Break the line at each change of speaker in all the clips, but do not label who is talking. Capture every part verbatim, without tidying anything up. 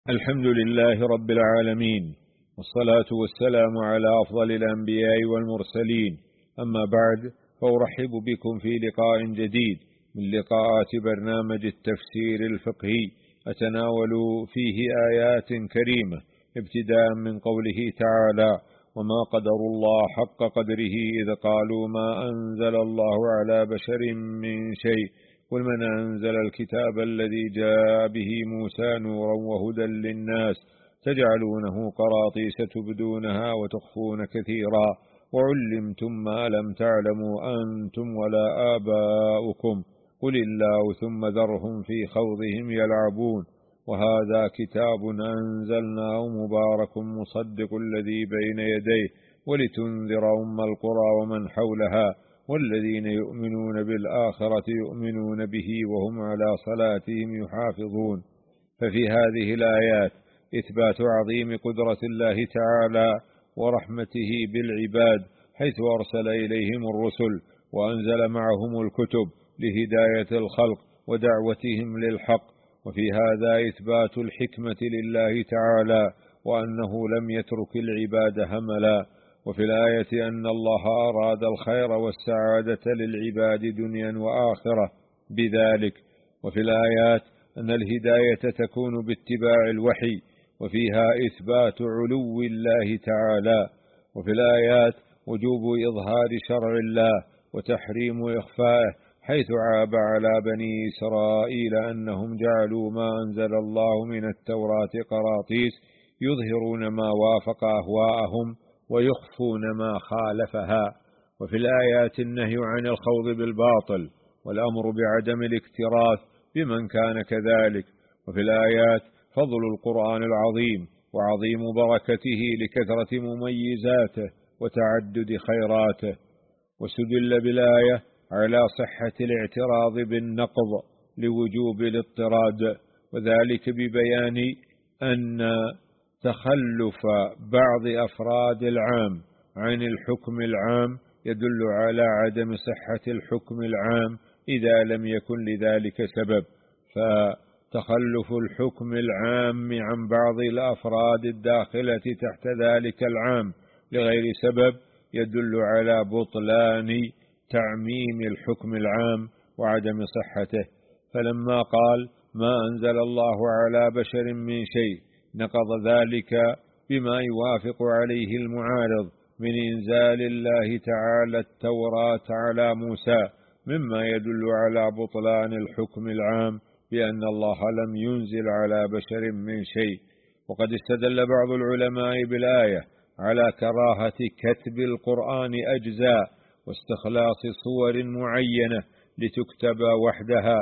الحمد لله رب العالمين، والصلاة والسلام على أفضل الأنبياء والمرسلين. أما بعد، فأرحب بكم في لقاء جديد من لقاءات برنامج التفسير الفقهي، أتناول فيه آيات كريمة، ابتداء من قوله تعالى: وما قدر الله حق قدره إذ قالوا ما أنزل الله على بشر من شيء قل من أنزل الكتاب الذي جاء به موسى نورا وهدى للناس تجعلونه قراطيس تبدونها وتخفون كثيرا وعلمتم ما لم تعلموا أنتم ولا آباؤكم قل الله ثم ذرهم في خوضهم يلعبون وهذا كتاب أنزلناه مبارك مصدق الذي بين يديه ولتنذر أم القرى ومن حولها والذين يؤمنون بالآخرة يؤمنون به وهم على صلاتهم يحافظون. ففي هذه الآيات إثبات عظيم قدرة الله تعالى ورحمته بالعباد، حيث أرسل إليهم الرسل وأنزل معهم الكتب لهداية الخلق ودعوتهم للحق. وفي هذا إثبات الحكمة لله تعالى وأنه لم يترك العباد هملا. وفي الآية أن الله أراد الخير والسعادة للعباد دنيا وآخرة بذلك. وفي الآيات أن الهداية تكون باتباع الوحي، وفيها إثبات علو الله تعالى. وفي الآيات وجوب إظهار شرع الله وتحريم إخفائه، حيث عاب على بني إسرائيل أنهم جعلوا ما أنزل الله من التوراة قراطيس يظهرون ما وافق أهواءهم ويخفون ما خالفها. وفي الآيات النهي عن الخوض بالباطل والأمر بعدم الاكتراث بمن كان كذلك. وفي الآيات فضل القرآن العظيم وعظيم بركته لكثرة مميزاته وتعدد خيراته. واستدل بالآية على صحة الاعتراض بالنقض لوجوب الاضطراد، وذلك ببيان أن تخلف بعض أفراد العام عن الحكم العام يدل على عدم صحة الحكم العام إذا لم يكن لذلك سبب، فتخلف الحكم العام عن بعض الأفراد الداخلة تحت ذلك العام لغير سبب يدل على بطلان تعميم الحكم العام وعدم صحته. فلما قال ما أنزل الله على بشر من شيء نقض ذلك بما يوافق عليه المعارض من إنزال الله تعالى التوراة على موسى، مما يدل على بطلان الحكم العام بأن الله لم ينزل على بشر من شيء. وقد استدل بعض العلماء بالآية على كراهة كتب القرآن أجزاء واستخلاص صور معينة لتكتب وحدها،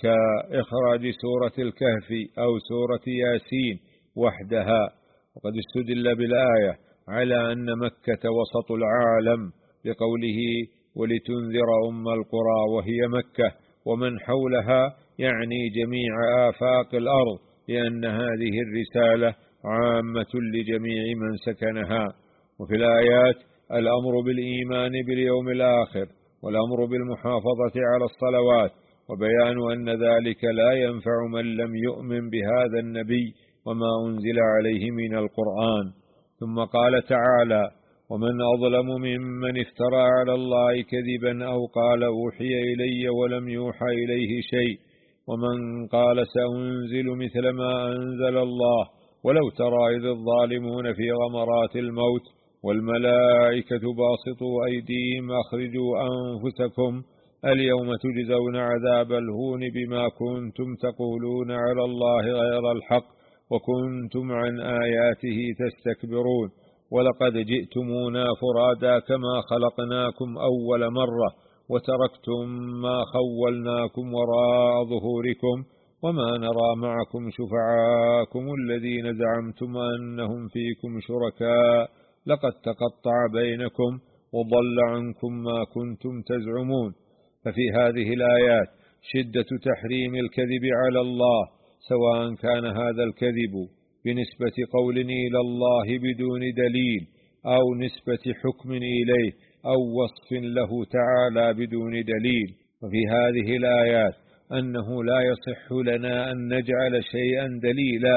كإخراج سورة الكهف أو سورة ياسين وحدها. وقد استدل بالآية على أن مكة وسط العالم لقوله ولتنذر أم القرى وهي مكة ومن حولها، يعني جميع آفاق الأرض، لأن هذه الرسالة عامة لجميع من سكنها. وفي الآيات الأمر بالإيمان باليوم الآخر والأمر بالمحافظة على الصلوات، وبيان أن ذلك لا ينفع من لم يؤمن بهذا النبي وما أنزل عليه من القرآن. ثم قال تعالى ومن أظلم ممن افترى على الله كذبا أو قال أوحي إلي ولم يوحى إليه شيء ومن قال سأنزل مثل ما أنزل الله ولو ترى إذ الظالمون في غمرات الموت والملائكة باسطوا أيديهم أخرجوا أنفسكم اليوم تجزون عذاب الهون بما كنتم تقولون على الله غير الحق وكنتم عن آياته تستكبرون ولقد جئتمونا فرادا كما خلقناكم أول مرة وتركتم ما خولناكم وراء ظهوركم وما نرى معكم شفعاءكم الذين زعمتم أنهم فيكم شركاء لقد تقطع بينكم وضل عنكم ما كنتم تزعمون. ففي هذه الآيات شدة تحريم الكذب على الله، سواء كان هذا الكذب بنسبة قول إلى الله بدون دليل أو نسبة حكم إليه أو وصف له تعالى بدون دليل. وفي هذه الآيات أنه لا يصح لنا أن نجعل شيئا دليلا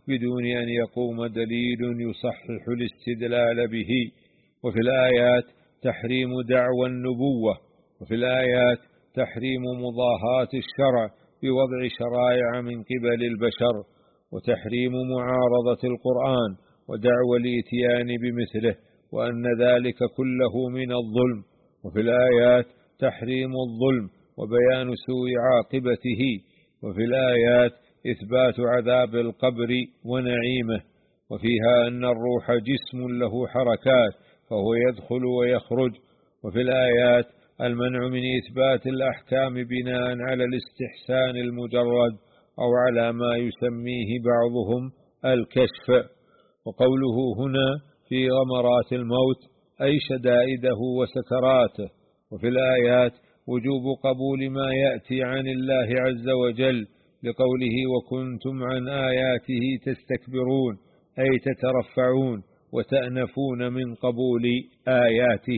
بدون أن يقوم دليل يصحح الاستدلال به. وفي الآيات تحريم دعوى النبوة، وفي الآيات تحريم مضاهاة الشرع بوضع شرائع من قبل البشر، وتحريم معارضة القرآن ودعوى الإتيان بمثله، وأن ذلك كله من الظلم. وفي الآيات تحريم الظلم وبيان سوء عاقبته. وفي الآيات إثبات عذاب القبر ونعيمه، وفيها أن الروح جسم له حركات فهو يدخل ويخرج. وفي الآيات المنع من إثبات الأحكام بناء على الاستحسان المجرد أو على ما يسميه بعضهم الكشف. وقوله هنا في غمرات الموت أي شدائده وسكراته. وفي الآيات وجوب قبول ما يأتي عن الله عز وجل لقوله وكنتم عن آياته تستكبرون، أي تترفعون وتأنفون من قبول آياته.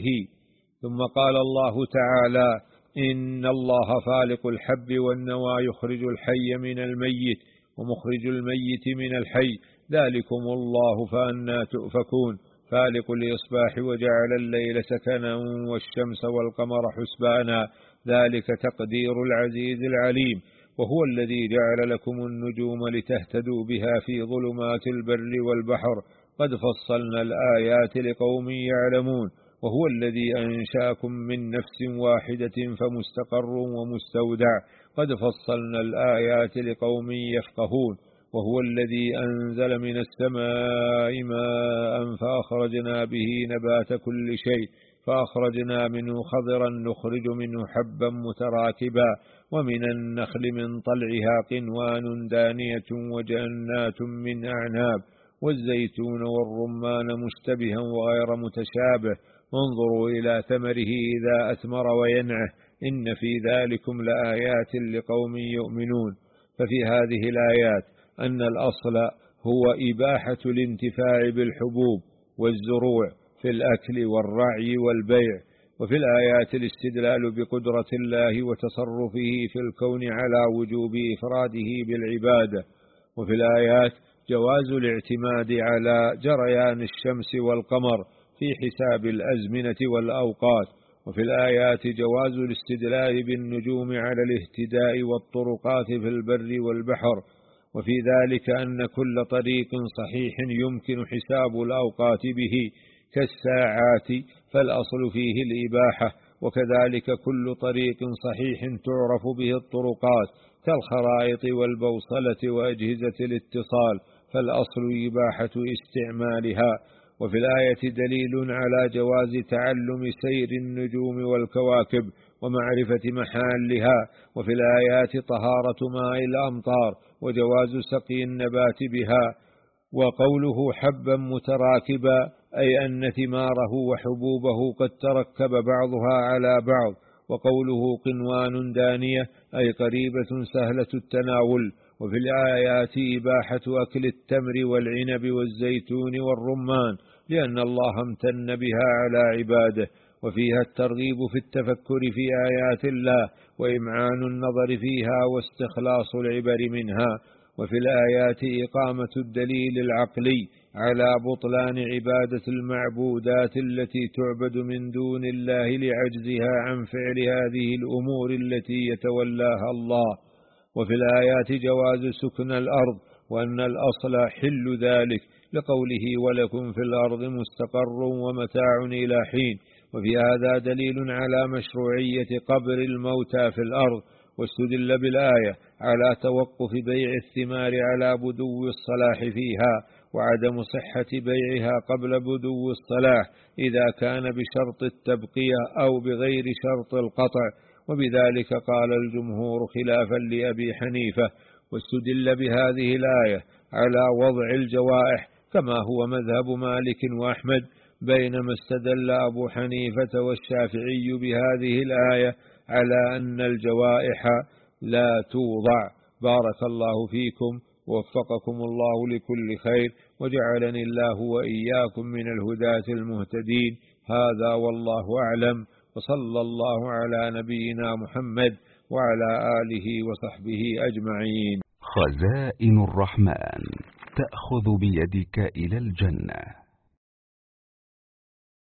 ثم قال الله تعالى إن الله فالق الحب والنوى يخرج الحي من الميت ومخرج الميت من الحي ذلكم الله فأنى تؤفكون فالق الإصباح وجعل الليل سكنا والشمس والقمر حسبانا ذلك تقدير العزيز العليم. وهو الذي جعل لكم النجوم لتهتدوا بها في ظلمات البر والبحر قد فصلنا الآيات لقوم يعلمون. وهو الذي أنشأكم من نفس واحدة فمستقر ومستودع قد فصلنا الآيات لقوم يفقهون. وهو الذي أنزل من السماء ماء فأخرجنا به نبات كل شيء فأخرجنا منه خضرا نخرج منه حبا متراكبا ومن النخل من طلعها قنوان دانية وجنات من أعناب والزيتون والرمان مشتبها وغير متشابه انظروا إلى ثمره إذا أثمر وينعه إن في ذلكم لآيات لقوم يؤمنون. ففي هذه الآيات أن الأصل هو إباحة الانتفاع بالحبوب والزروع في الأكل والرعي والبيع. وفي الآيات الاستدلال بقدرة الله وتصرفه في الكون على وجوب إفراده بالعبادة. وفي الآيات جواز الاعتماد على جريان الشمس والقمر في حساب الأزمنة والأوقات. وفي الآيات جواز الاستدلال بالنجوم على الاهتداء والطرقات في البر والبحر. وفي ذلك أن كل طريق صحيح يمكن حساب الأوقات به كالساعات فالأصل فيه الإباحة، وكذلك كل طريق صحيح تعرف به الطرقات كالخرائط والبوصلة وأجهزة الاتصال فالأصل إباحة استعمالها. وفي الآية دليل على جواز تعلم سير النجوم والكواكب ومعرفة محلها. وفي الآيات طهارة ماء الأمطار وجواز سقي النبات بها. وقوله حبا متراكبا أي أن ثماره وحبوبه قد تركب بعضها على بعض. وقوله قنوان دانية أي قريبة سهلة التناول. وفي الآيات إباحة أكل التمر والعنب والزيتون والرمان لأن الله امتن بها على عباده. وفيها الترغيب في التفكر في آيات الله وإمعان النظر فيها واستخلاص العبر منها. وفي الآيات إقامة الدليل العقلي على بطلان عبادة المعبودات التي تعبد من دون الله لعجزها عن فعل هذه الأمور التي يتولاها الله. وفي الآيات جواز سكن الأرض وأن الأصل حل ذلك لقوله ولكم في الأرض مستقر ومتاع إلى حين. وفي هذا دليل على مشروعية قبر الموتى في الأرض. واستدل بالآية على توقف بيع الثمار على بدو الصلاح فيها وعدم صحة بيعها قبل بدو الصلاح إذا كان بشرط التبقية أو بغير شرط القطع. وبذلك قال الجمهور خلافا لأبي حنيفة. واستدل بهذه الآية على وضع الجوائح كما هو مذهب مالك وأحمد، بينما استدل أبو حنيفة والشافعي بهذه الآية على أن الجوائح لا توضع. بارك الله فيكم ووفقكم الله لكل خير وجعلني الله وإياكم من الهداة المهتدين. هذا والله أعلم، وصلى الله على نبينا محمد وعلى آله وصحبه أجمعين.
خزائن الرحمن. تأخذ بيدك إلى الجنة.